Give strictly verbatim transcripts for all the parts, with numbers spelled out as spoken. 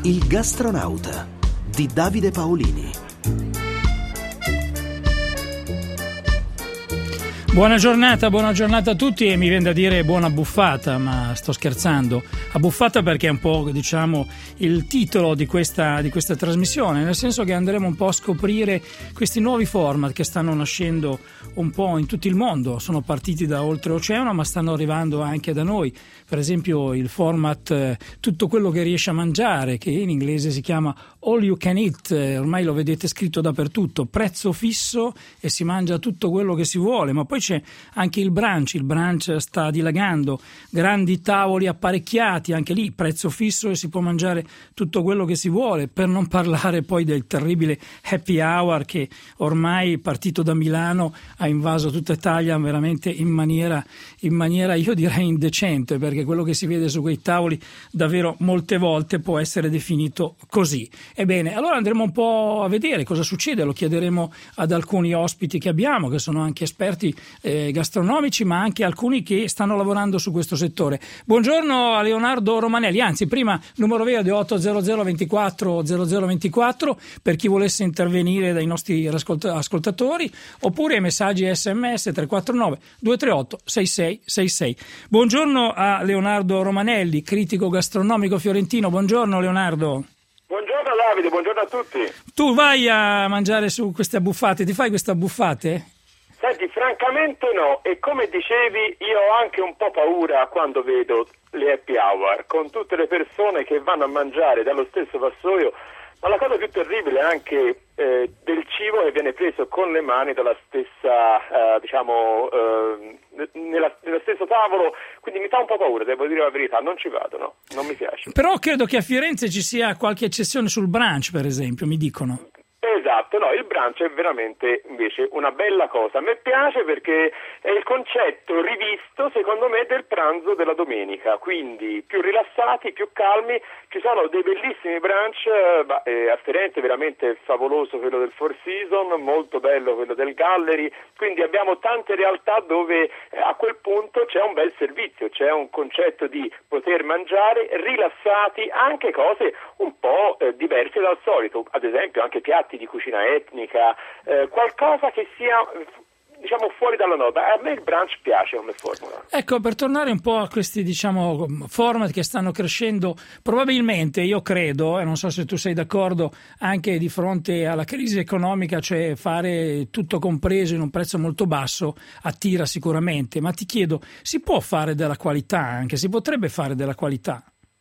Il gastronauta di Davide Paolini. Buona giornata, buona giornata a tutti, e mi viene da dire buona buffata, ma sto scherzando. A buffata perché è un po', diciamo, il titolo di questa, di questa trasmissione, nel senso che andremo un po' a scoprire questi nuovi format che stanno nascendo un po' in tutto il mondo. Sono partiti da oltreoceano, ma stanno arrivando anche da noi. Per esempio il format eh, Tutto quello che riesce a mangiare, che in inglese si chiama All You Can Eat, eh, ormai lo vedete scritto dappertutto, prezzo fisso e si mangia tutto quello che si vuole. Ma poi c'è anche il brunch, il brunch sta dilagando, grandi tavoli apparecchiati, anche lì prezzo fisso e si può mangiare tutto quello che si vuole, per non parlare poi del terribile happy hour che ormai, partito da Milano, ha invaso tutta Italia veramente in maniera, in maniera io direi indecente, perché quello che si vede su quei tavoli davvero molte volte può essere definito così. Ebbene, allora andremo un po' a vedere cosa succede, lo chiederemo ad alcuni ospiti che abbiamo, che sono anche esperti eh, gastronomici, ma anche alcuni che stanno lavorando su questo settore. Buongiorno a Leonardo Romanelli, anzi prima numero verde otto zero zero ventiquattro zero zero ventiquattro per chi volesse intervenire dai nostri ascoltatori, oppure messaggi sms tre quattro nove due tre otto sei sei sei sei. Buongiorno a Leonardo Romanelli, critico gastronomico fiorentino. Buongiorno Leonardo. Buongiorno Davide, buongiorno a tutti. Tu vai a mangiare su queste abbuffate, ti fai queste abbuffate? Senti, francamente no, e come dicevi io ho anche un po' paura quando vedo le happy hour, con tutte le persone che vanno a mangiare dallo stesso vassoio, ma la cosa più terribile è anche eh, del cibo che viene preso con le mani dalla stessa, eh, diciamo, eh, nella, nello stesso tavolo, quindi mi fa un po' paura, devo dire la verità, non ci vado, no, non mi piace. Però credo che a Firenze ci sia qualche eccezione sul brunch, per esempio, mi dicono. Esatto, no, il brunch è veramente invece una bella cosa. A me piace perché è il concetto rivisto, secondo me, del pranzo della domenica, quindi più rilassati, più calmi. Ci sono dei bellissimi brunch, eh, a Firenze veramente favoloso quello del Four Seasons, molto bello quello del Gallery, quindi abbiamo tante realtà dove eh, a quel punto c'è un bel servizio, c'è un concetto di poter mangiare rilassati, anche cose un po' eh, diverse dal solito, ad esempio anche piatti di cucina etnica, eh, qualcosa che sia, diciamo, fuori dalla norma. A me il brunch piace come formula. Ecco, per tornare un po' a questi, diciamo, format che stanno crescendo, probabilmente, io credo, e non so se tu sei d'accordo, anche di fronte alla crisi economica, cioè fare tutto compreso in un prezzo molto basso attira sicuramente, ma ti chiedo, si può fare della qualità anche? Si potrebbe fare della qualità?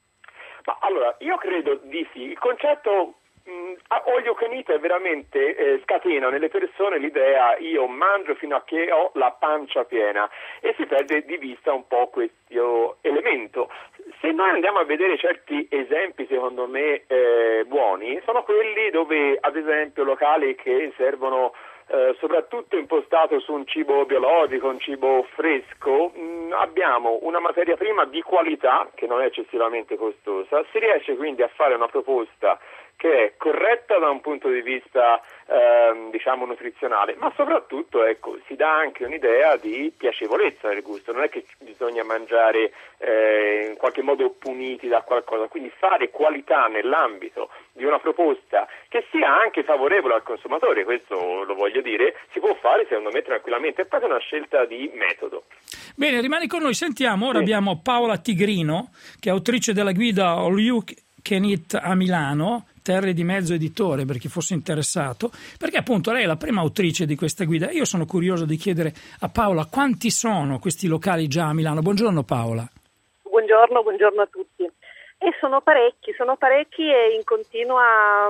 Ma allora, io credo di sì. Il concetto All You Can Eat è veramente eh, scatena nelle persone l'idea io mangio fino a che ho la pancia piena, e si perde di vista un po' questo elemento. Se noi andiamo a vedere certi esempi secondo me eh, buoni, sono quelli dove ad esempio locali che servono Eh, soprattutto impostato su un cibo biologico, un cibo fresco, mh, abbiamo una materia prima di qualità che non è eccessivamente costosa, si riesce quindi a fare una proposta che è corretta da un punto di vista ehm, diciamo nutrizionale, ma soprattutto ecco si dà anche un'idea di piacevolezza del gusto, non è che bisogna mangiare eh, in qualche modo puniti da qualcosa, quindi fare qualità nell'ambito di una proposta che sia anche favorevole al consumatore, questo lo voglio dire, si può fare secondo me tranquillamente, è proprio una scelta di metodo. Bene, rimani con noi, sentiamo, ora sì. Abbiamo Paola Tigrino, che è autrice della guida All You Can Eat a Milano, Terre di Mezzo editore per chi fosse interessato, perché appunto lei è la prima autrice di questa guida. Io sono curioso di chiedere a Paola quanti sono questi locali già a Milano. Buongiorno Paola. Buongiorno, buongiorno a tutti. E sono parecchi, sono parecchi e in continua,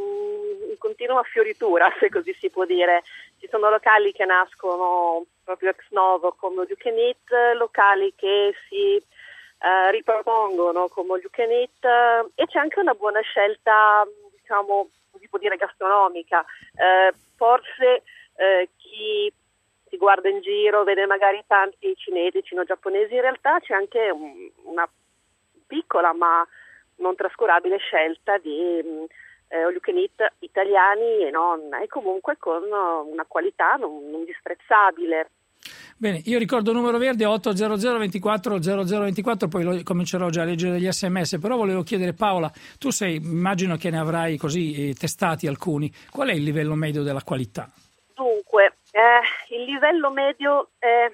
in continua fioritura, se così si può dire. Ci sono locali che nascono proprio ex novo come All You Can Eat, locali che si Uh, ripropongono come All You Can Eat, uh, e c'è anche una buona scelta, diciamo, si può dire gastronomica. Uh, forse uh, chi si guarda in giro vede magari tanti cinesi, cino-giapponesi, in realtà c'è anche un, una piccola ma non trascurabile scelta di um, All You Can Eat italiani e non, e comunque con una qualità non, non disprezzabile. Bene, io ricordo il numero verde otto zero zero ventiquattro zero zero ventiquattro, poi lo comincerò già a leggere degli sms, però volevo chiedere, Paola, tu sei, immagino che ne avrai così eh, testati alcuni, qual è il livello medio della qualità? Dunque, eh, il livello medio è,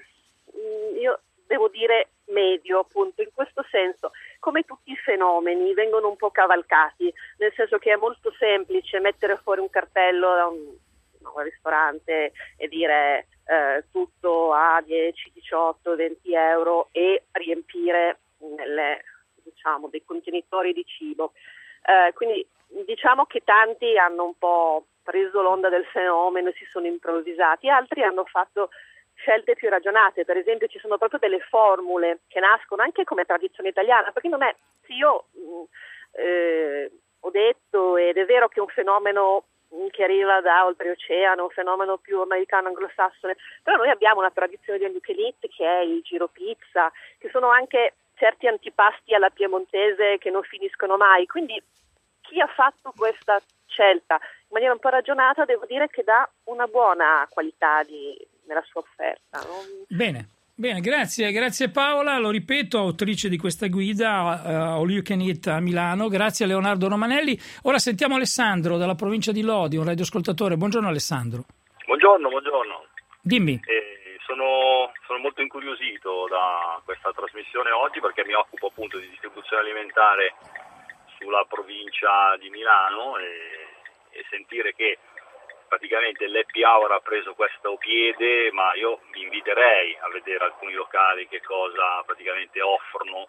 io devo dire medio, appunto, in questo senso, come tutti i fenomeni vengono un po' cavalcati, nel senso che è molto semplice mettere fuori un cartello da un, un ristorante e dire eh, tutto a dieci, diciotto, venti euro e riempire nelle, diciamo, dei contenitori di cibo. Eh, quindi diciamo che tanti hanno un po' preso l'onda del fenomeno e si sono improvvisati, altri hanno fatto scelte più ragionate. Per esempio ci sono proprio delle formule che nascono anche come tradizione italiana, perché non è, sì, io mh, eh, ho detto, ed è vero che è un fenomeno che arriva da oltreoceano, un fenomeno più americano, anglosassone, però noi abbiamo una tradizione di all you can eat, che è il giro pizza, che sono anche certi antipasti alla piemontese che non finiscono mai, quindi chi ha fatto questa scelta in maniera un po' ragionata, devo dire che dà una buona qualità di, nella sua offerta. Non... Bene. Bene, grazie, grazie Paola, lo ripeto, autrice di questa guida uh, All You Can Eat a Milano, grazie a Leonardo Romanelli. Ora sentiamo Alessandro dalla provincia di Lodi, un radioascoltatore. Buongiorno Alessandro. Buongiorno, buongiorno. Dimmi. Eh, sono, sono molto incuriosito da questa trasmissione oggi perché mi occupo appunto di distribuzione alimentare sulla provincia di Milano e, e sentire che praticamente l'happy hour ha preso questo piede, ma io vi inviterei a vedere alcuni locali che cosa praticamente offrono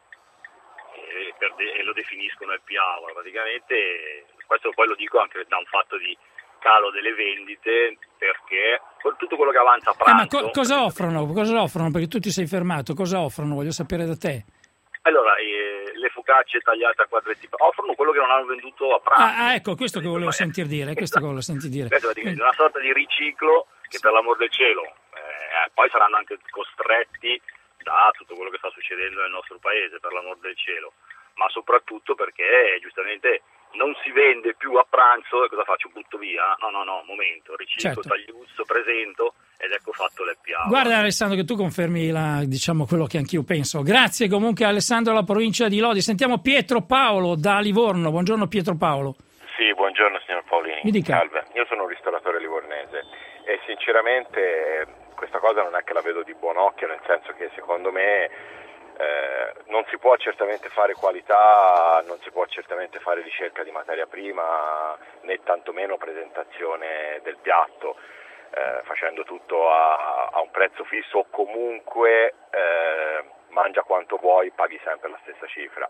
e, per de- e lo definiscono happy hour. Praticamente questo poi lo dico anche da un fatto di calo delle vendite, perché tutto quello che avanza a pranzo... Eh, ma co- cosa offrono? Cosa offrono? Perché tu ti sei fermato, cosa offrono? Voglio sapere da te. Allora, eh, le focacce tagliate a quadretti offrono quello che non hanno venduto a pranzo. Ah, ah ecco, questo che volevo sentir dire, questo che volevo sentir dire. Questo è una sorta di riciclo che, per l'amor del cielo, eh, poi saranno anche costretti da tutto quello che sta succedendo nel nostro paese, per l'amor del cielo, ma soprattutto perché giustamente non si vende più a pranzo e cosa faccio? Butto via? No, no, no, momento, riciclo, certo. Tagliuzzo, presento ed ecco fatto l'happy hour. Guarda Alessandro che tu confermi la, diciamo quello che anch'io penso. Grazie comunque Alessandro alla provincia di Lodi. Sentiamo Pietro Paolo da Livorno. Buongiorno Pietro Paolo. Sì, buongiorno signor Paolini. Mi dica. Salve, io sono un ristoratore livornese e sinceramente questa cosa non è che la vedo di buon occhio, nel senso che secondo me Eh, non si può certamente fare qualità, non si può certamente fare ricerca di materia prima, né tantomeno presentazione del piatto, eh, facendo tutto a, a un prezzo fisso o comunque eh, mangia quanto vuoi, paghi sempre la stessa cifra.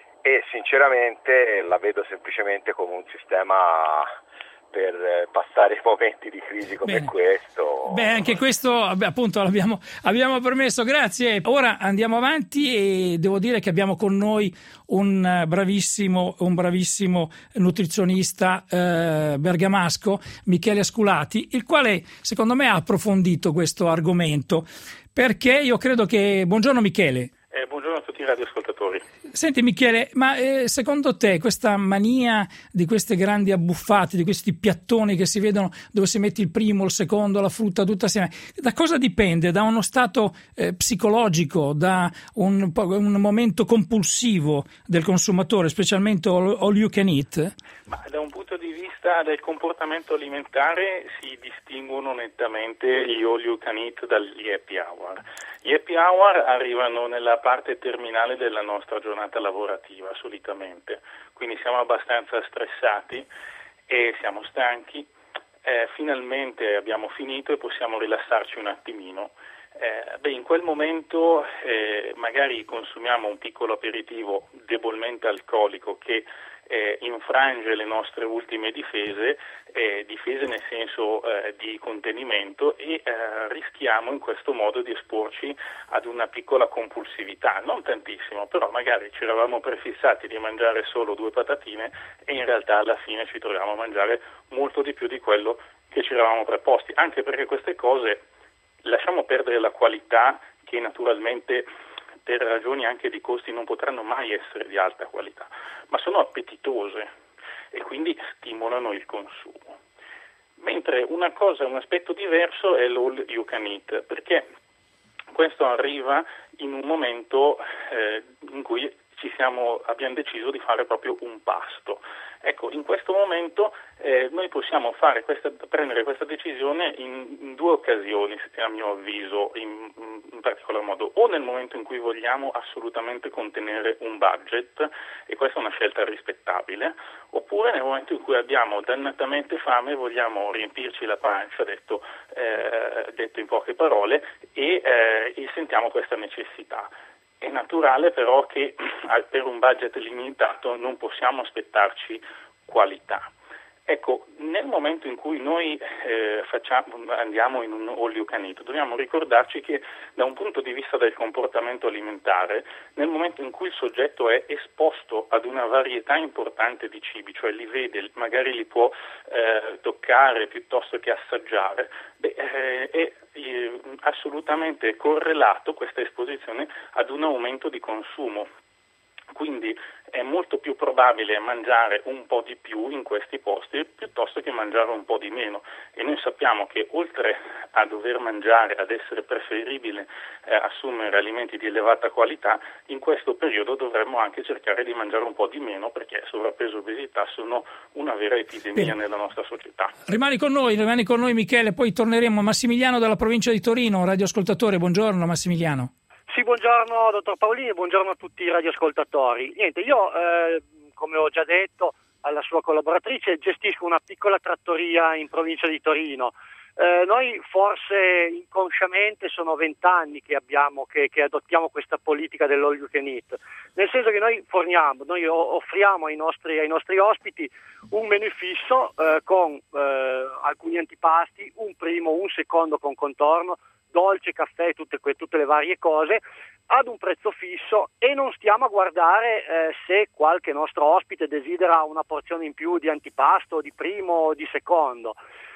E sinceramente la vedo semplicemente come un sistema per passare momenti di crisi come Bene. questo. Beh, anche questo appunto l'abbiamo abbiamo permesso, grazie. Ora andiamo avanti e devo dire che abbiamo con noi un bravissimo un bravissimo nutrizionista eh, bergamasco, Michele Asculati, il quale secondo me ha approfondito questo argomento, perché io credo che... Buongiorno Michele. Eh, buongiorno a tutti i radioascoltatori. Senti Michele, ma eh, secondo te questa mania di queste grandi abbuffate, di questi piattoni che si vedono dove si mette il primo, il secondo, la frutta tutta assieme, da cosa dipende? Da uno stato eh, psicologico, da un, un momento compulsivo del consumatore, specialmente all, all you can eat? Ma da un punto di vista del comportamento alimentare si distinguono nettamente gli all you can eat dagli happy hour. Gli happy hour arrivano nella parte terminale della nostra giornata lavorativa solitamente, quindi siamo abbastanza stressati e siamo stanchi, eh, finalmente abbiamo finito e possiamo rilassarci un attimino. Eh, beh, in quel momento eh, magari consumiamo un piccolo aperitivo debolmente alcolico che eh, infrange le nostre ultime difese, eh, difese nel senso eh, di contenimento e eh, rischiamo in questo modo di esporci ad una piccola compulsività, non tantissimo, però magari ci eravamo prefissati di mangiare solo due patatine e in realtà alla fine ci troviamo a mangiare molto di più di quello che ci eravamo preposti, anche perché queste cose lasciamo perdere la qualità che naturalmente per ragioni anche di costi non potranno mai essere di alta qualità, ma sono appetitose e quindi stimolano il consumo. Mentre una cosa, un aspetto diverso è l'all you can eat, perché Questo arriva in un momento eh, in cui ci siamo, abbiamo deciso di fare proprio un pasto. Ecco, in questo momento eh, noi possiamo fare questa, prendere questa decisione in, in due occasioni, a mio avviso, in, in particolar modo, o nel momento in cui vogliamo assolutamente contenere un budget, e questa è una scelta rispettabile, oppure nel momento in cui abbiamo dannatamente fame e vogliamo riempirci la pancia, detto, eh, detto in poche parole, e, eh, e sentiamo questa necessità. È naturale però che per un budget limitato non possiamo aspettarci qualità. Ecco, nel momento in cui noi eh, facciamo, andiamo in un all you can eat, dobbiamo ricordarci che da un punto di vista del comportamento alimentare, nel momento in cui il soggetto è esposto ad una varietà importante di cibi, cioè li vede, magari li può eh, toccare piuttosto che assaggiare, beh, eh, è eh, assolutamente correlato questa esposizione ad un aumento di consumo. Quindi è molto più probabile mangiare un po' di più in questi posti piuttosto che mangiare un po' di meno, e noi sappiamo che oltre a dover mangiare, ad essere preferibile eh, assumere alimenti di elevata qualità, in questo periodo dovremmo anche cercare di mangiare un po' di meno, perché sovrappeso e obesità sono una vera epidemia Bene. nella nostra società. Rimani con noi, rimani con noi Michele, poi torneremo. Massimiliano dalla provincia di Torino, radioascoltatore, buongiorno Massimiliano. Sì, buongiorno dottor Paolini, buongiorno a tutti i radioascoltatori. Niente, io eh, come ho già detto alla sua collaboratrice gestisco una piccola trattoria in provincia di Torino. Eh, noi forse inconsciamente sono vent'anni che abbiamo, che, che adottiamo questa politica dell'all you can eat, nel senso che noi forniamo, noi offriamo ai nostri, ai nostri ospiti un menù fisso eh, con eh, alcuni antipasti, un primo, un secondo con contorno, dolce, caffè, tutte, que- tutte le varie cose ad un prezzo fisso, e non stiamo a guardare eh, se qualche nostro ospite desidera una porzione in più di antipasto, di primo o di secondo.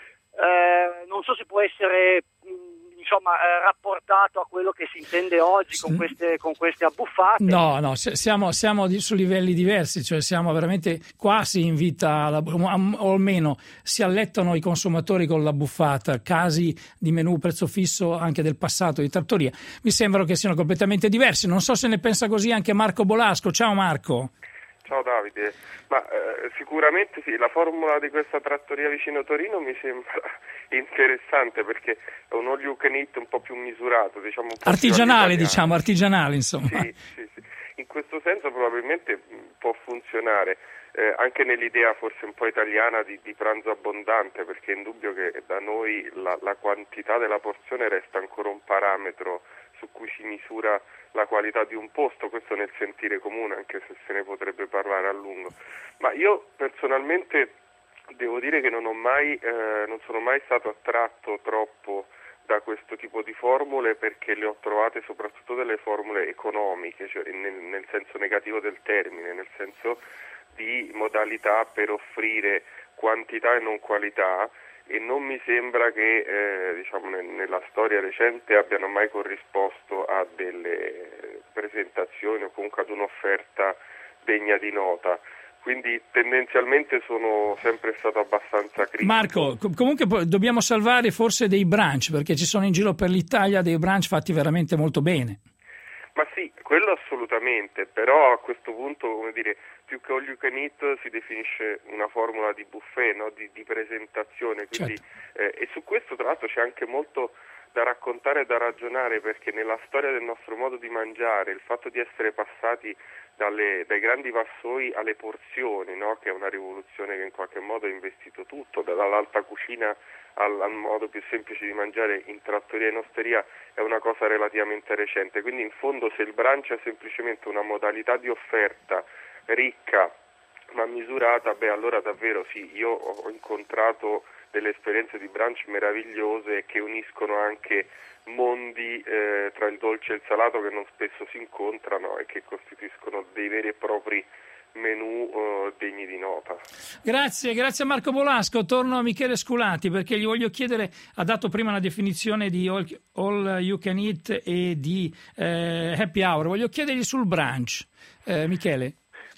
Eh, non so se può essere mh, insomma eh, rapportato a quello che si intende oggi con queste, con queste abbuffate. No, no, siamo, siamo di, su livelli diversi, cioè siamo veramente, qua si invita, alla, o almeno si allettano i consumatori con la buffata, casi di menù prezzo fisso anche del passato di trattoria, mi sembrano che siano completamente diversi. Non so se ne pensa così anche Marco Bolasco. Ciao Marco. Ciao Davide, ma eh, sicuramente sì, la formula di questa trattoria vicino Torino mi sembra interessante, perché è un all you can eat un po' più misurato, diciamo un po' artigianale, diciamo, artigianale insomma. Sì, sì, sì. In questo senso probabilmente può funzionare, eh, anche nell'idea forse un po' italiana di, di pranzo abbondante, perché è indubbio che da noi la, la quantità della porzione resta ancora un parametro su cui si misura la qualità di un posto, questo nel sentire comune, anche se se ne potrebbe parlare a lungo. Ma io personalmente devo dire che non ho mai, eh, non sono mai stato attratto troppo da questo tipo di formule, perché le ho trovate soprattutto delle formule economiche, cioè nel, nel senso negativo del termine, nel senso di modalità per offrire quantità e non qualità, e non mi sembra che eh, diciamo nella storia recente abbiano mai corrisposto a delle presentazioni o comunque ad un'offerta degna di nota. Quindi tendenzialmente sono sempre stato abbastanza critico. Marco, comunque dobbiamo salvare forse dei brunch, perché ci sono in giro per l'Italia dei brunch fatti veramente molto bene. Ma sì, quello assolutamente, però a questo punto, come dire, più che all you can eat si definisce una formula di buffet, no? di, di presentazione, quindi, certo. eh, e su questo tra l'altro c'è anche molto da raccontare e da ragionare, perché nella storia del nostro modo di mangiare, il fatto di essere passati dalle, dai grandi vassoi alle porzioni, no? che è una rivoluzione che in qualche modo ha investito tutto, dall'alta cucina al, al modo più semplice di mangiare in trattoria e in osteria, è una cosa relativamente recente. Quindi in fondo se il brunch è semplicemente una modalità di offerta ricca ma misurata, beh allora davvero sì, io ho incontrato delle esperienze di brunch meravigliose che uniscono anche mondi eh, tra il dolce e il salato che non spesso si incontrano e che costituiscono dei veri e propri menù uh, degni di nota. Grazie, grazie a Marco Bolasco. Torno a Michele Sculati, perché gli voglio chiedere, ha dato prima una definizione di all, all you can eat e di eh, happy hour, voglio chiedergli sul brunch. eh, Michele.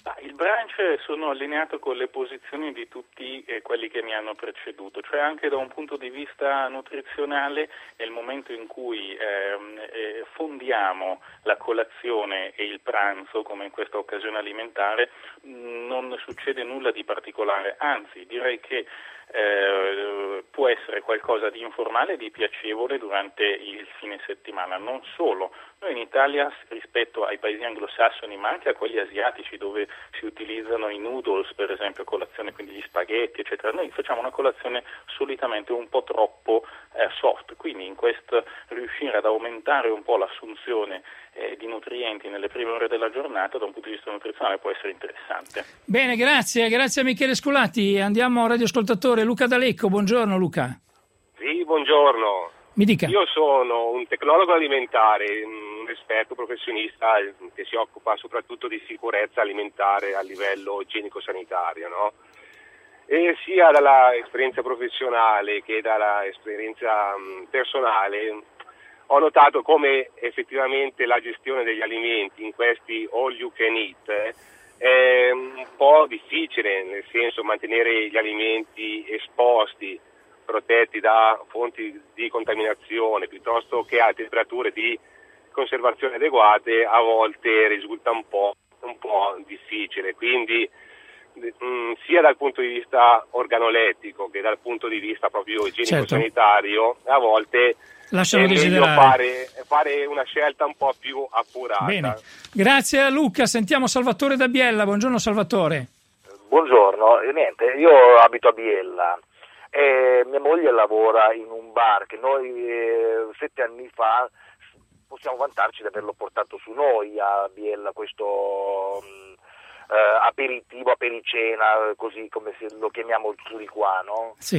Ah, il brunch sono allineato con le posizioni di tutti eh, quelli che mi hanno preceduto, cioè anche da un punto di vista nutrizionale nel momento in cui ehm, eh, fondiamo la colazione e il pranzo, come in questa occasione alimentare, mh, non succede nulla di particolare, anzi direi che eh, può essere qualcosa di informale e di piacevole durante il fine settimana. Non solo, noi in Italia rispetto ai paesi anglosassoni ma anche a quelli asiatici dove si utilizzano i noodles per esempio a colazione, quindi gli spaghetti eccetera, noi facciamo una colazione solitamente un po' troppo eh, soft, quindi in questo riuscire ad aumentare un po' l'assunzione eh, di nutrienti nelle prime ore della giornata da un punto di vista nutrizionale può essere interessante. Bene, grazie, grazie a Michele Sculatti. Andiamo a radioascoltatore Luca D'Alecco. Buongiorno Luca. Sì, buongiorno. Mi dica. Io sono un tecnologo alimentare, un esperto professionista che si occupa soprattutto di sicurezza alimentare a livello igienico-sanitario, no? E sia dalla esperienza professionale che dalla esperienza personale ho notato come effettivamente la gestione degli alimenti in questi all you can eat è un po' difficile, nel senso mantenere gli alimenti esposti, protetti da fonti di contaminazione piuttosto che a temperature di conservazione adeguate a volte risulta un po', un po' difficile, quindi mh, sia dal punto di vista organolettico che dal punto di vista proprio igienico-sanitario certo. A volte lasciano è desiderare. meglio fare, fare una scelta un po' più accurata. Bene, grazie a Luca. Sentiamo Salvatore da Biella. Buongiorno Salvatore. Buongiorno, niente, io abito a Biella e mia moglie lavora in un bar che noi eh, sette anni fa possiamo vantarci di averlo portato su noi a Biella, questo mh, eh, aperitivo, apericena, così come se lo chiamiamo su di qua, no? Sì.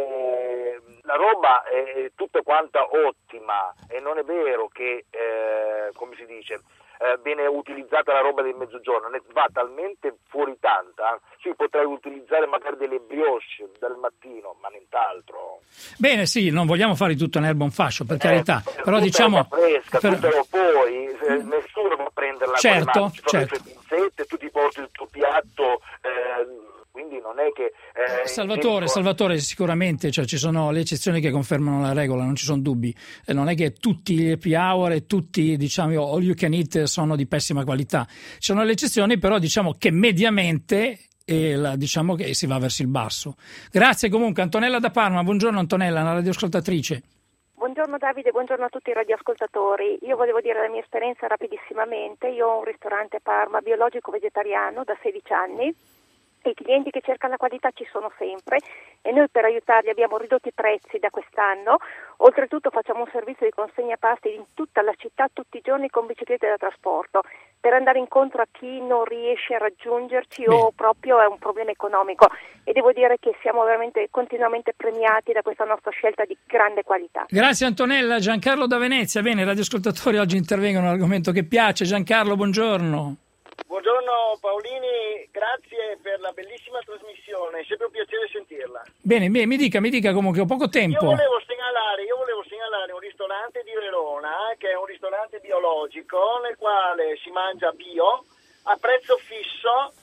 E, la roba è tutta quanta ottima e non è vero che, eh, come si dice, eh, viene utilizzata la roba del mezzogiorno, ne va talmente fuori tanta, sì, potrei utilizzare magari delle brioche dal mattino, ma nient'altro. Bene, sì, non vogliamo fare tutto in erba un fascio, per eh, carità, però diciamo... fresca, per... tu te lo puoi, eh, nessuno può prenderla certo, con le mani, ci sono certo. le sue pinzette, tu ti porti il tuo piatto... Eh, quindi non è che eh, Salvatore, tempo... Salvatore sicuramente, cioè, ci sono le eccezioni che confermano la regola, non ci sono dubbi, e non è che tutti gli happy hour e tutti diciamo all you can eat sono di pessima qualità, ci sono le eccezioni, però diciamo che mediamente e la, diciamo che si va verso il basso. Grazie comunque. Antonella da Parma. Buongiorno Antonella, una radioascoltatrice. Buongiorno Davide, buongiorno a tutti i radioascoltatori. Io volevo dire la mia esperienza rapidissimamente. Io ho un ristorante a Parma biologico-vegetariano da sedici anni. I clienti che cercano la qualità ci sono sempre e noi per aiutarli abbiamo ridotto i prezzi da quest'anno. Oltretutto facciamo un servizio di consegna pasti in tutta la città tutti i giorni con biciclette da trasporto per andare incontro a chi non riesce a raggiungerci Beh. o proprio è un problema economico, e devo dire che siamo veramente continuamente premiati da questa nostra scelta di grande qualità. Grazie Antonella. Giancarlo da Venezia. Bene, i radioascoltatori oggi intervengono, un argomento che piace. Giancarlo, buongiorno. Buongiorno Paolini, grazie per la bellissima trasmissione, è sempre un piacere sentirla. Bene, mi dica, mi dica comunque, ho poco tempo. Io volevo segnalare, io volevo segnalare un ristorante di Verona, che è un ristorante biologico, nel quale si mangia bio, a prezzo fisso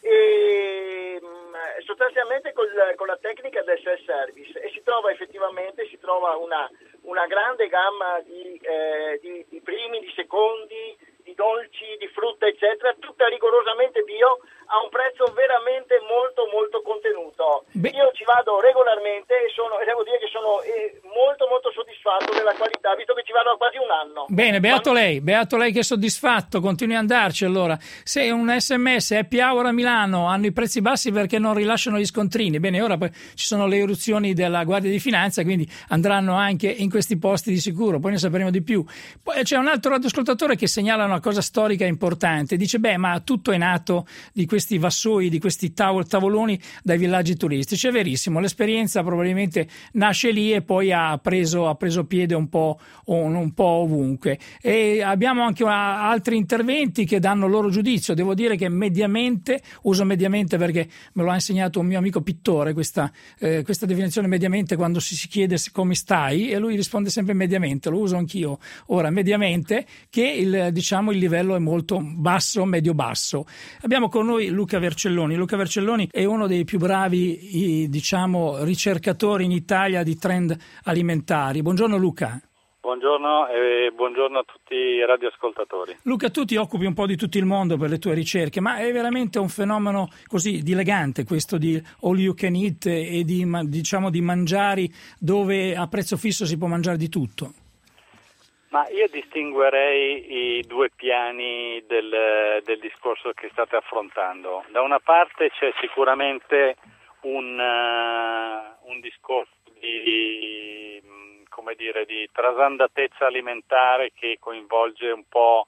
e sostanzialmente con, con la tecnica del self-service, e si trova effettivamente, si trova una, una grande gamma di, eh, di, di primi, di secondi, di dolci, di frutta eccetera, tutta rigorosamente bio a un prezzo veramente molto molto contenuto. Beh. Io ci vado regolarmente e, sono, e devo dire che sono eh, molto molto soddisfatto della qualità, visto che ci vado da quasi un anno. Bene, beato Ma... lei, beato lei che è soddisfatto, continui ad andarci allora. Se un sms happy hour a Milano hanno i prezzi bassi perché non rilasciano gli scontrini, bene, ora poi ci sono le eruzioni della Guardia di Finanza, quindi andranno anche in questi posti di sicuro, poi ne sapremo di più. Poi c'è un altro radioascoltatore che segnala una cosa storica importante, dice beh, ma tutto è nato di questi vassoi, di questi tavol- tavoloni dai villaggi turistici. È verissimo, l'esperienza probabilmente nasce lì e poi ha preso, ha preso piede un po', un, un po' ovunque. Dunque, e abbiamo anche una, altri interventi che danno il loro giudizio. Devo dire che mediamente, uso mediamente perché me lo ha insegnato un mio amico pittore, questa, eh, questa definizione mediamente, quando si, si chiede come stai, e lui risponde sempre mediamente, lo uso anch'io ora, mediamente, che il, diciamo, il livello è molto basso, medio-basso. Abbiamo con noi Luca Vercelloni. Luca Vercelloni è uno dei più bravi, diciamo, ricercatori in Italia di trend alimentari. Buongiorno Luca. Buongiorno e buongiorno a tutti i radioascoltatori. Luca, tu ti occupi un po' di tutto il mondo per le tue ricerche, ma è veramente un fenomeno così dilegante questo di all you can eat e di, diciamo, di mangiari dove a prezzo fisso si può mangiare di tutto? Ma io distinguerei i due piani del, del discorso che state affrontando. Da una parte c'è sicuramente un, uh, un discorso di, come dire, di trasandatezza alimentare che coinvolge un po'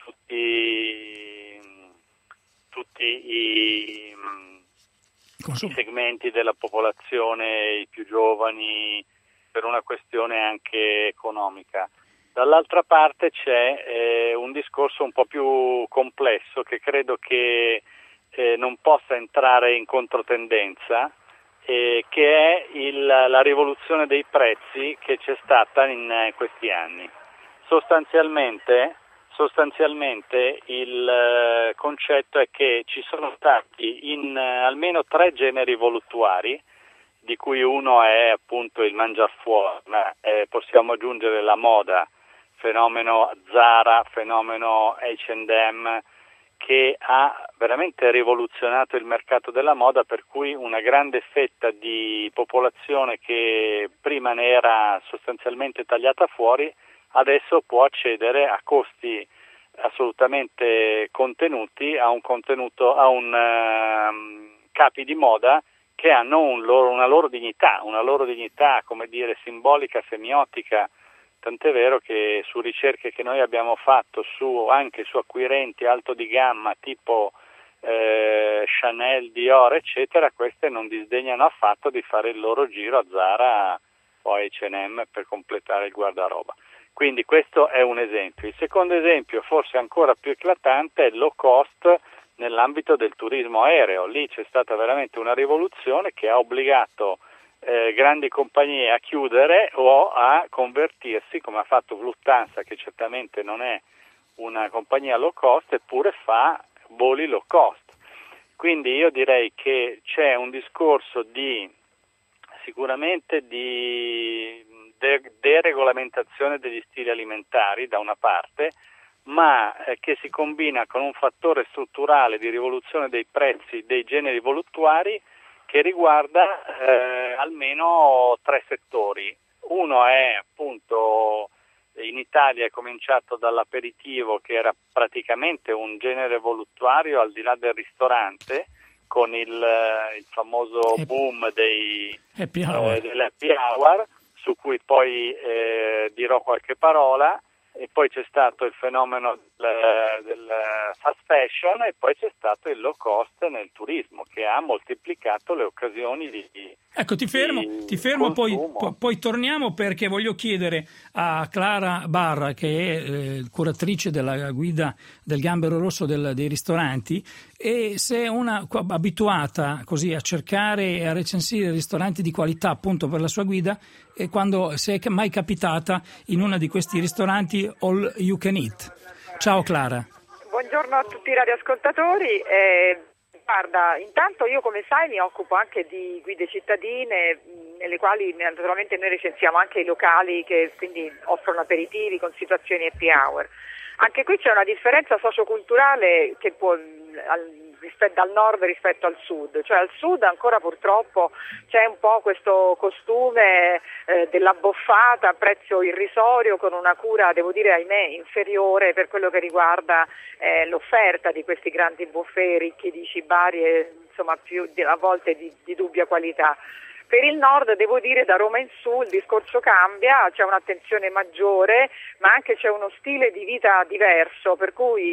tutti, tutti i, i segmenti della popolazione, i più giovani, per una questione anche economica. Dall'altra parte c'è eh, un discorso un po' più complesso che credo che eh, non possa entrare in controtendenza, eh, che è il, la rivoluzione dei prezzi che c'è stata in eh, questi anni. Sostanzialmente, sostanzialmente il eh, concetto è che ci sono stati in eh, almeno tre generi voluttuari, di cui uno è appunto il mangiar fuori, ma eh, possiamo aggiungere la moda, fenomeno Zara, fenomeno acca and emme, che ha veramente rivoluzionato il mercato della moda, per cui una grande fetta di popolazione che prima ne era sostanzialmente tagliata fuori, adesso può accedere a costi assolutamente contenuti, a un contenuto, a un uh, capi di moda che hanno un loro, una loro dignità, una loro dignità, come dire, simbolica, semiotica. Tant'è vero che su ricerche che noi abbiamo fatto su, anche su acquirenti alto di gamma tipo eh, Chanel, Dior, eccetera, queste non disdegnano affatto di fare il loro giro a Zara o acca and emme per completare il guardaroba. Quindi questo è un esempio. Il secondo esempio, forse ancora più eclatante, è il low cost nell'ambito del turismo aereo. Lì c'è stata veramente una rivoluzione che ha obbligato Eh, grandi compagnie a chiudere o a convertirsi, come ha fatto Lufthansa, che certamente non è una compagnia low cost, eppure fa voli low cost. Quindi io direi che c'è un discorso di sicuramente di de- deregolamentazione degli stili alimentari da una parte, ma eh, che si combina con un fattore strutturale di rivoluzione dei prezzi dei generi voluttuari che riguarda eh, almeno tre settori. Uno è appunto, in Italia è cominciato dall'aperitivo, che era praticamente un genere voluttuario al di là del ristorante, con il, il famoso boom dei, happy hour. Eh, dell'happy hour, su cui poi eh, dirò qualche parola. E poi c'è stato il fenomeno del, del fast fashion, e poi c'è stato il low cost nel turismo, che ha moltiplicato le occasioni di Ecco, ti fermo, di ti fermo poi, consumo. poi torniamo, perché voglio chiedere a Clara Barra, che è eh, curatrice della guida del Gambero Rosso del, dei ristoranti, e se è una abituata così a cercare e a recensire ristoranti di qualità appunto per la sua guida, e quando si è mai capitata in uno di questi ristoranti all you can eat. Ciao Clara. Buongiorno a tutti i radioascoltatori. Eh, guarda, intanto io, come sai, mi occupo anche di guide cittadine, nelle quali naturalmente noi recensiamo anche i locali che quindi offrono aperitivi con situazioni happy hour. Anche qui c'è una differenza socioculturale che può al, rispetto al nord rispetto al sud, cioè al sud ancora purtroppo c'è un po' questo costume eh, della boffata a prezzo irrisorio, con una cura, devo dire, ahimè, inferiore per quello che riguarda eh, l'offerta di questi grandi buffet ricchi di cibari e insomma più a volte di, di dubbia qualità. Per il nord, devo dire, da Roma in su il discorso cambia, c'è un'attenzione maggiore, ma anche c'è uno stile di vita diverso, per cui mh,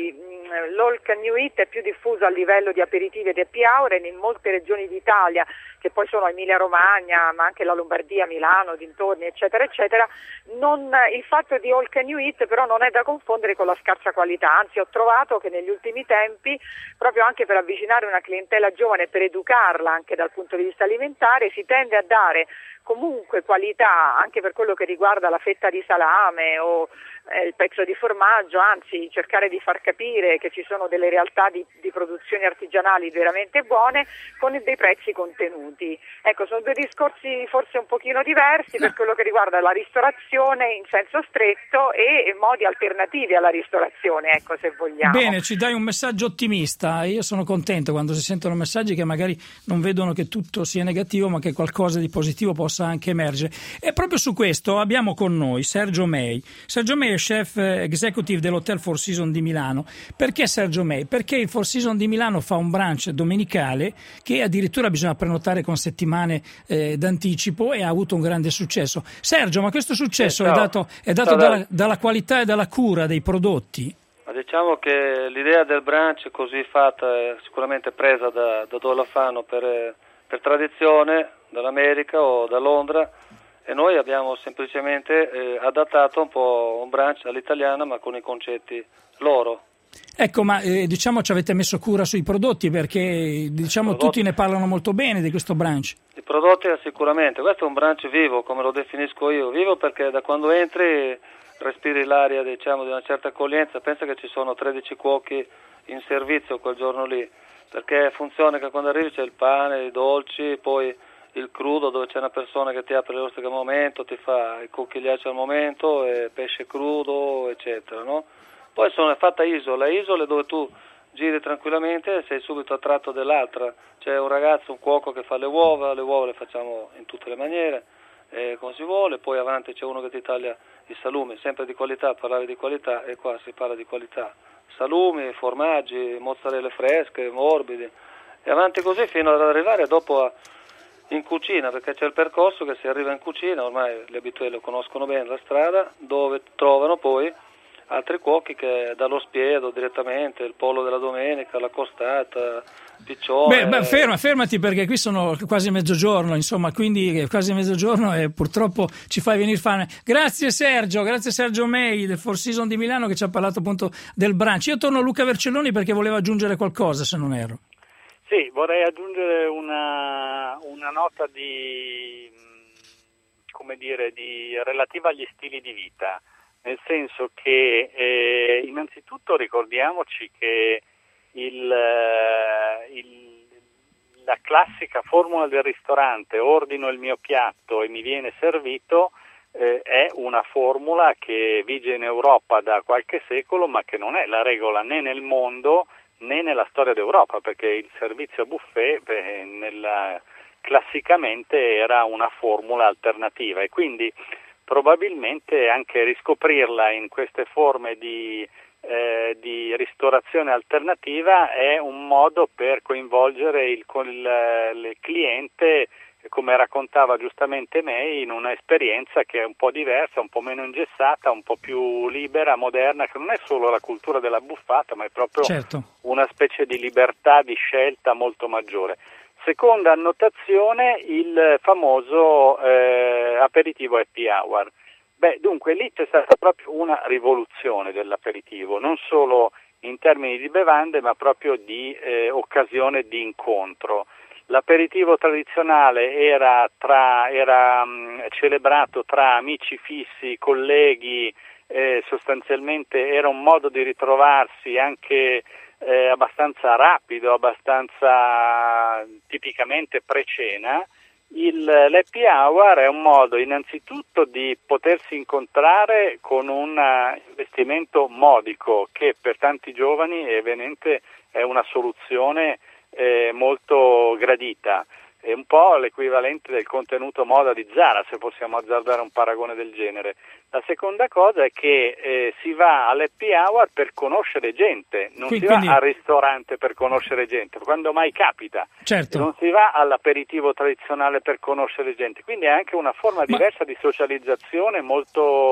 l'all can you eat è più diffuso a livello di aperitivi ed happy hour e in molte regioni d'Italia, che poi sono Emilia Romagna, ma anche la Lombardia, Milano, dintorni, eccetera, eccetera, non, il fatto di all can you eat però non è da confondere con la scarsa qualità, anzi ho trovato che negli ultimi tempi, proprio anche per avvicinare una clientela giovane e per educarla anche dal punto di vista alimentare, si tende a dare comunque qualità anche per quello che riguarda la fetta di salame o eh, il pezzo di formaggio, anzi cercare di far capire che ci sono delle realtà di, di produzioni artigianali veramente buone con dei prezzi contenuti. Ecco, sono due discorsi forse un pochino diversi per quello che riguarda la ristorazione in senso stretto e modi alternativi alla ristorazione, ecco, se vogliamo. Bene, ci dai un messaggio ottimista. Io sono contento quando si sentono messaggi che magari non vedono che tutto sia negativo, ma che qualcosa di positivo possa anche emergere. E proprio su questo abbiamo con noi Sergio May. Sergio May è chef executive dell'Hotel Four Seasons di Milano. Perché Sergio May? Perché il Four Seasons di Milano fa un brunch domenicale che addirittura bisogna prenotare con settimane eh, d'anticipo e ha avuto un grande successo. Sergio, ma questo successo eh, è dato, è dato dalla, dalla qualità e dalla cura dei prodotti? Ma diciamo che l'idea del brunch così fatta è sicuramente presa da, da dove la fanno per, per tradizione, dall'America o da Londra, e noi abbiamo semplicemente eh, adattato un po' un brunch all'italiana ma con i concetti loro. Ecco, ma eh, diciamo ci avete messo cura sui prodotti perché diciamo prodotti. Tutti ne parlano molto bene di questo brunch. I prodotti sicuramente, questo è un brunch vivo, come lo definisco io, vivo perché da quando entri respiri l'aria, diciamo, di una certa accoglienza. Pensa che ci sono tredici cuochi in servizio quel giorno lì, perché funziona che quando arrivi c'è il pane, i dolci, poi il crudo dove c'è una persona che ti apre le ostriche al momento, ti fa i cocchigliacci al momento, e pesce crudo, eccetera, no? Poi sono fatta isola, isole dove tu giri tranquillamente e sei subito attratto dell'altra. C'è un ragazzo, un cuoco che fa le uova, le uova le facciamo in tutte le maniere, eh, come si vuole, poi avanti c'è uno che ti taglia i salumi, sempre di qualità, parlare di qualità, e qua si parla di qualità. Salumi, formaggi, mozzarelle fresche, morbidi, e avanti così fino ad arrivare dopo a in cucina, perché c'è il percorso che si arriva in cucina, ormai gli abitué lo conoscono bene la strada, dove trovano poi altri cuochi che dallo spiedo direttamente, il pollo della domenica, la costata, piccione. Beh, beh ferma, fermati perché qui sono quasi mezzogiorno, insomma, quindi quasi mezzogiorno e purtroppo ci fai venire fame. Grazie Sergio, grazie Sergio May del Four Seasons di Milano che ci ha parlato appunto del brunch. Io torno a Luca Vercelloni perché voleva aggiungere qualcosa, se non erro. Sì, vorrei aggiungere una, una nota di, come dire, di relativa agli stili di vita, nel senso che eh, innanzitutto ricordiamoci che il, il, la classica formula del ristorante, ordino il mio piatto e mi viene servito, eh, è una formula che vige in Europa da qualche secolo, ma che non è la regola né nel mondo né nella storia d'Europa, perché il servizio a buffet beh, nella, classicamente era una formula alternativa e quindi probabilmente anche riscoprirla in queste forme di, eh, di ristorazione alternativa è un modo per coinvolgere il, il, il cliente, come raccontava giustamente May, in un'esperienza che è un po' diversa, un po' meno ingessata, un po' più libera, moderna, che non è solo la cultura della buffata, ma è proprio certo. Una specie di libertà di scelta molto maggiore. Seconda annotazione, il famoso eh, aperitivo happy hour. Beh, dunque lì c'è stata proprio una rivoluzione dell'aperitivo, non solo in termini di bevande, ma proprio di eh, occasione di incontro. L'aperitivo tradizionale era, tra, era mh, celebrato tra amici fissi, colleghi, eh, sostanzialmente era un modo di ritrovarsi anche eh, abbastanza rapido, abbastanza tipicamente pre-cena. Il, l'happy hour è un modo innanzitutto di potersi incontrare con un investimento modico che per tanti giovani evidentemente è una soluzione Eh, molto gradita, è un po' l'equivalente del contenuto moda di Zara, se possiamo azzardare un paragone del genere. La seconda cosa è che eh, si va all'happy hour per conoscere gente, non quindi, si va quindi... al ristorante per conoscere gente, quando mai capita. Certo. Non si va all'aperitivo tradizionale per conoscere gente, quindi è anche una forma Ma... diversa di socializzazione molto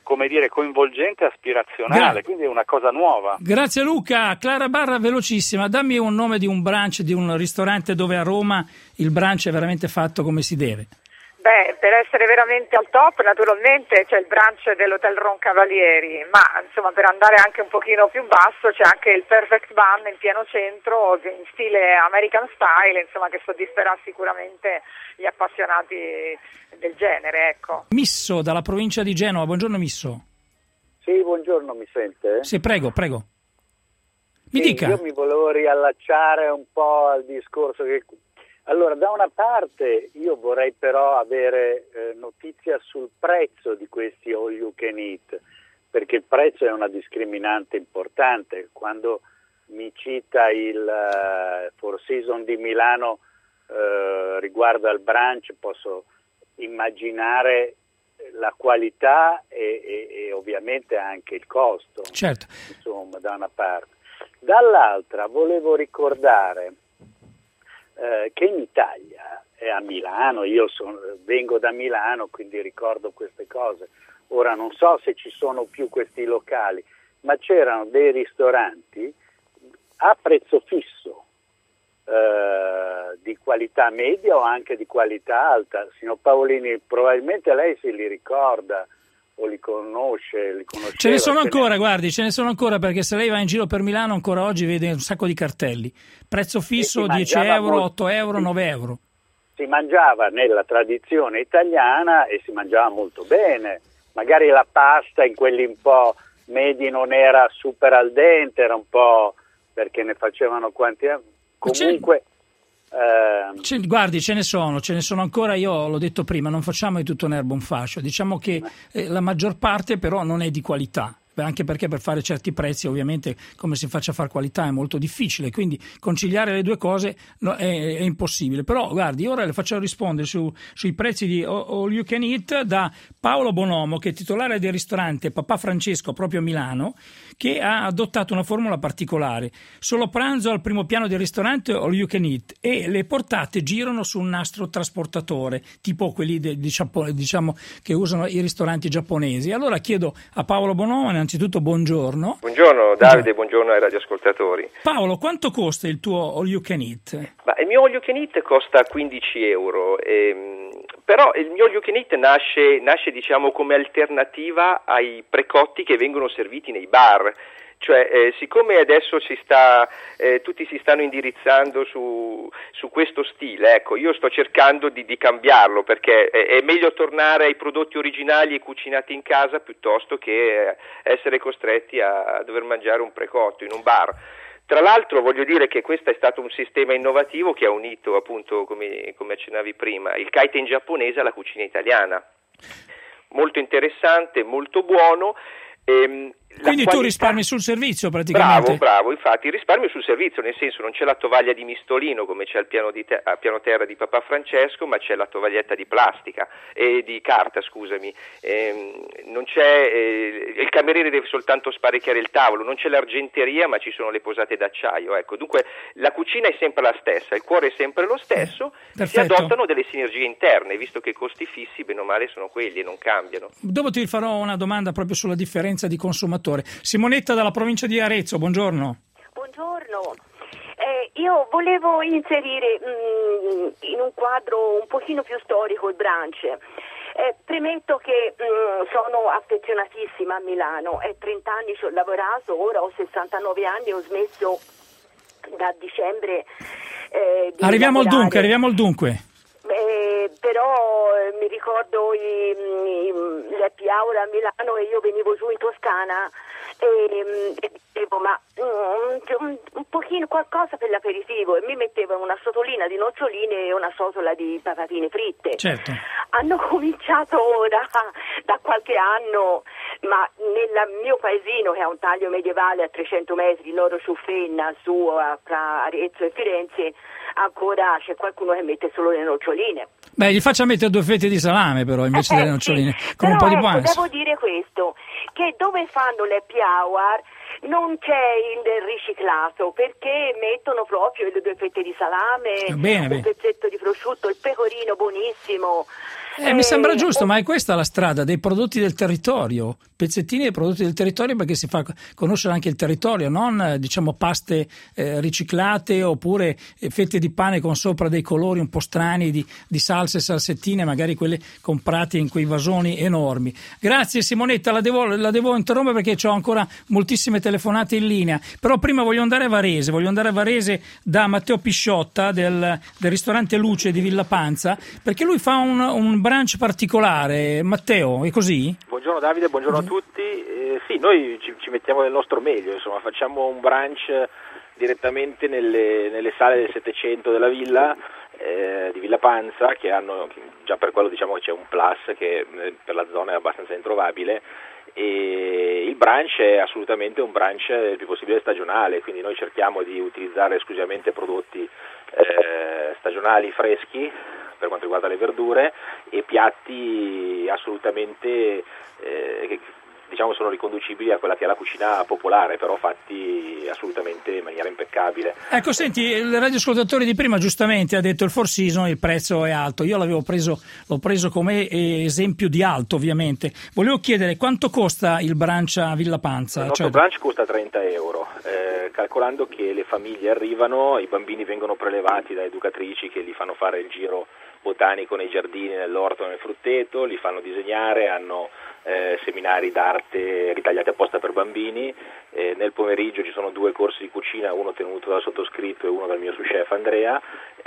come dire, coinvolgente e aspirazionale, Gra- quindi è una cosa nuova. Grazie Luca. Clara Barra, velocissima, dammi un nome di un brunch, di un ristorante dove a Roma il brunch è veramente fatto come si deve. Beh, per essere veramente al top naturalmente c'è il brunch dell'Hotel Roncavalieri, ma insomma per andare anche un pochino più basso c'è anche il Perfect Bun in pieno centro, in stile American Style, insomma, che soddisferà sicuramente gli appassionati del genere, ecco. Misso dalla provincia di Genova, buongiorno Misso. Sì, buongiorno, mi sente? Sì, prego, prego. Mi sì, dica. Io mi volevo riallacciare un po' al discorso che... Allora, da una parte io vorrei però avere eh, notizia sul prezzo di questi all you can eat, perché il prezzo è una discriminante importante. Quando mi cita il uh, Four Seasons di Milano uh, riguardo al brunch, posso immaginare la qualità e, e, e ovviamente anche il costo. Certo. Insomma, da una parte. Dall'altra volevo ricordare Eh, che in Italia e a Milano, io sono, vengo da Milano, quindi ricordo queste cose. Ora non so se ci sono più questi locali, ma c'erano dei ristoranti a prezzo fisso, eh, di qualità media o anche di qualità alta. Signor Paolini, probabilmente lei si li ricorda o li conosce, li conosceva. Ce ne sono ancora, ne... guardi, ce ne sono ancora, perché se lei va in giro per Milano ancora oggi vede un sacco di cartelli. Prezzo fisso dieci euro, molto... otto euro, nove euro. Si mangiava nella tradizione italiana e si mangiava molto bene. Magari la pasta in quelli un po' medi non era super al dente, era un po' perché ne facevano quanti... Comunque... Eh... Ce, guardi, ce ne sono, ce ne sono ancora. Io l'ho detto prima, non facciamo di tutto un'erba un fascio. Diciamo che eh, la maggior parte però non è di qualità, anche perché per fare certi prezzi ovviamente come si faccia a fare qualità è molto difficile, quindi conciliare le due cose no, è, è impossibile. Però guardi, ora le faccio rispondere su, sui prezzi di All You Can Eat da Paolo Bonomo, che è titolare del ristorante Papà Francesco proprio a Milano, che ha adottato una formula particolare: solo pranzo al primo piano del ristorante All You Can Eat, e le portate girano su un nastro trasportatore tipo quelli de, diciamo, diciamo che usano i ristoranti giapponesi. Allora chiedo a Paolo Bonomo, innanzitutto buongiorno. Buongiorno Davide, buongiorno ai radioascoltatori. Paolo, quanto costa il tuo All You Can Eat? Ma il mio All You Can Eat costa quindici euro, ehm, però il mio All You Can Eat nasce, nasce diciamo come alternativa ai precotti che vengono serviti nei bar. Cioè, eh, siccome adesso ci sta, eh, tutti si stanno indirizzando su, su questo stile, ecco, io sto cercando di, di cambiarlo, perché è, è meglio tornare ai prodotti originali e cucinati in casa piuttosto che eh, essere costretti a, a dover mangiare un precotto in un bar. Tra l'altro voglio dire che questo è stato un sistema innovativo che ha unito, appunto, come, come accennavi prima, il kaiten giapponese alla cucina italiana. Molto interessante, molto buono. Ehm, Quindi qualità... tu risparmi sul servizio praticamente? Bravo, bravo, infatti risparmio sul servizio, nel senso non c'è la tovaglia di mistolino come c'è al piano, di te- al piano terra di Papà Francesco, ma c'è la tovaglietta di plastica, e di carta, scusami, ehm, non c'è, eh, il cameriere deve soltanto sparecchiare il tavolo, non c'è l'argenteria ma ci sono le posate d'acciaio, ecco, dunque la cucina è sempre la stessa, il cuore è sempre lo stesso, eh, si adottano delle sinergie interne, visto che i costi fissi bene o male sono quelli e non cambiano. Dopo ti farò una domanda proprio sulla differenza di consumatore. Simonetta dalla provincia di Arezzo, buongiorno. Buongiorno, eh, io volevo inserire mh, in un quadro un pochino più storico il brunch. Eh, premetto che mh, sono affezionatissima a Milano, è trenta anni ci ho lavorato, ora ho sessantanove anni e ho smesso da dicembre eh, di Arriviamo lavorare. al dunque, arriviamo al dunque. Eh, però eh, mi ricordo i, i, le happy hour a Milano e io venivo giù in Toscana e, e dicevo ma um, un, un pochino qualcosa per l'aperitivo, e mi mettevano una sotolina di noccioline e una ciotola di patatine fritte. Certo. Hanno cominciato ora da qualche anno, ma nel mio paesino, che ha un taglio medievale a trecento metri, Loro Ciuffenna, su a, tra Arezzo e Firenze, ancora c'è qualcuno che mette solo le noccioline. Beh, gli faccia mettere due fette di salame però invece eh, delle noccioline, sì. con Però, un po' di ecco, buono. devo dire questo, che dove fanno le happy hour non c'è il riciclato, perché mettono proprio le due fette di salame, bene, un bene. pezzetto di prosciutto, il pecorino buonissimo. Eh, mi sembra giusto, ma è questa la strada dei prodotti del territorio. pezzettini dei prodotti del territorio, perché si fa conoscere anche il territorio, non diciamo paste eh, riciclate oppure eh, fette di pane con sopra dei colori un po' strani di, di salse e salsettine, magari quelle comprate in quei vasoni enormi. Grazie Simonetta, la devo, la devo interrompere perché ho ancora moltissime telefonate in linea, però prima voglio andare a Varese, voglio andare a Varese da Matteo Pisciotta del, del ristorante Luce di Villa Panza, perché lui fa un, un brunch particolare. Matteo, è così? Buongiorno Davide, buongiorno a tutti. Eh, sì, noi ci, ci mettiamo nel nostro meglio, insomma, facciamo un brunch direttamente nelle, nelle sale del Settecento della villa, eh, di Villa Panza, che hanno, già per quello diciamo che c'è un plus che eh, per la zona è abbastanza introvabile, e il brunch è assolutamente un brunch il più possibile stagionale, quindi noi cerchiamo di utilizzare esclusivamente prodotti eh, stagionali freschi per quanto riguarda le verdure, e piatti assolutamente eh, che diciamo sono riconducibili a quella che è la cucina popolare, però fatti assolutamente in maniera impeccabile. Ecco, senti, il radioascoltatore di prima giustamente ha detto il Four Seasons, il prezzo è alto, io l'avevo preso, l'ho preso come esempio di alto ovviamente. Volevo chiedere quanto costa il brunch a Villa Panza? Il nostro cioè... brunch costa trenta euro, eh, calcolando che le famiglie arrivano, i bambini vengono prelevati da educatrici che li fanno fare il giro botanico nei giardini, nell'orto, nel frutteto, li fanno disegnare, hanno eh, seminari d'arte ritagliati apposta per bambini, eh, nel pomeriggio ci sono due corsi di cucina, uno tenuto dal sottoscritto e uno dal mio sous chef Andrea,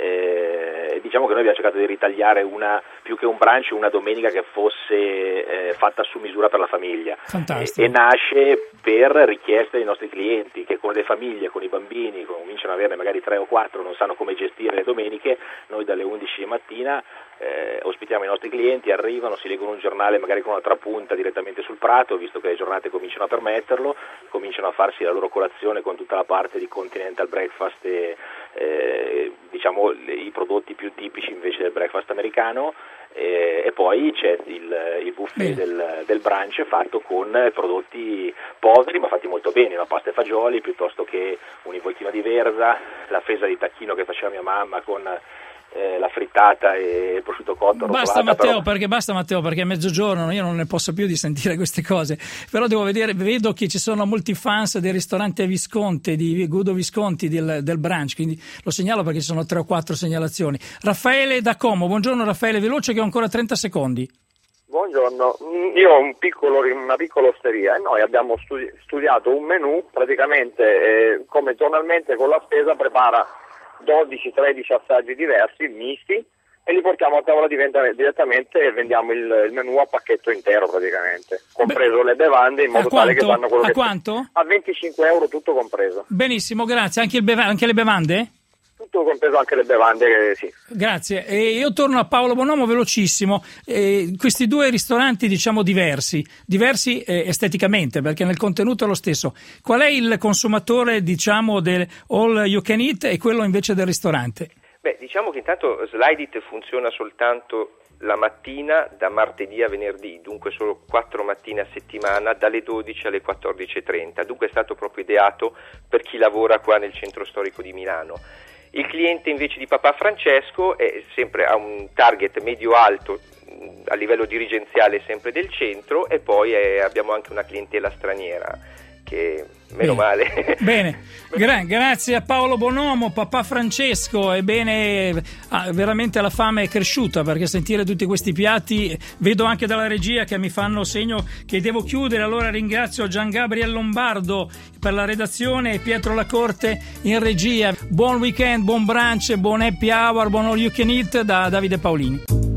eh, diciamo che noi abbiamo cercato di ritagliare una, più che un brunch, una domenica che fosse eh, fatta su misura per la famiglia. Fantastico. E, e nasce per richieste dei nostri clienti che con le famiglie, con i bambini, cominciano ad averne magari tre o quattro, non sanno come gestire le domeniche, noi dalle undici di mattina eh, ospitiamo i nostri clienti, arrivano, si leggono un giornale magari con una trapunta direttamente sul prato, visto che le giornate cominciano a permetterlo, cominciano a farsi la loro colazione con tutta la parte di continental breakfast e eh, diciamo le, i prodotti più tipici invece del breakfast americano, e, e poi c'è il, il buffet del, del brunch fatto con prodotti poveri ma fatti molto bene, la pasta e fagioli piuttosto che un'involtina di verza, la fesa di tacchino che faceva mia mamma con Eh, la frittata e il prosciutto cotto. Basta Matteo, però... perché basta Matteo perché è mezzogiorno, io non ne posso più di sentire queste cose, però devo vedere, vedo che ci sono molti fans del ristorante Visconti, di Guido Visconti del, del brunch, quindi lo segnalo perché ci sono tre o quattro segnalazioni. Raffaele da Como, buongiorno Raffaele, veloce che ho ancora trenta secondi. Buongiorno, io ho un piccolo, una piccola osteria e noi abbiamo studi- studiato un menù praticamente eh, come giornalmente con la spesa prepara dodici tredici assaggi diversi, misti, e li portiamo a tavola direttamente e vendiamo il, il menù a pacchetto intero praticamente, compreso Beh, le bevande, in modo tale che danno quello a che... quanto? A venticinque euro tutto compreso. Benissimo, grazie. Anche, il beva- anche le bevande? Tutto compreso, anche le bevande, sì. Grazie. E io torno a Paolo Bonomo velocissimo. Eh, questi due ristoranti, diciamo, diversi, diversi eh, esteticamente, perché nel contenuto è lo stesso. Qual è il consumatore, diciamo, del all you can eat e quello invece del ristorante? Beh, diciamo che intanto Slide It funziona soltanto la mattina da martedì a venerdì, dunque solo quattro mattine a settimana dalle dodici alle quattordici e trenta, dunque è stato proprio ideato per chi lavora qua nel centro storico di Milano. Il cliente invece di Papà Francesco è sempre a un target medio-alto a livello dirigenziale sempre del centro, e poi è, abbiamo anche una clientela straniera che meno Bene. male. Bene, Gra- grazie a Paolo Bonomo, Papà Francesco. Ebbene, ah, veramente la fame è cresciuta, perché sentire tutti questi piatti, vedo anche dalla regia che mi fanno segno che devo chiudere. Allora ringrazio Gian Gabriel Lombardo per la redazione e Pietro Lacorte in regia. Buon weekend, buon brunch, buon happy hour, buon all you can eat da Davide Paolini.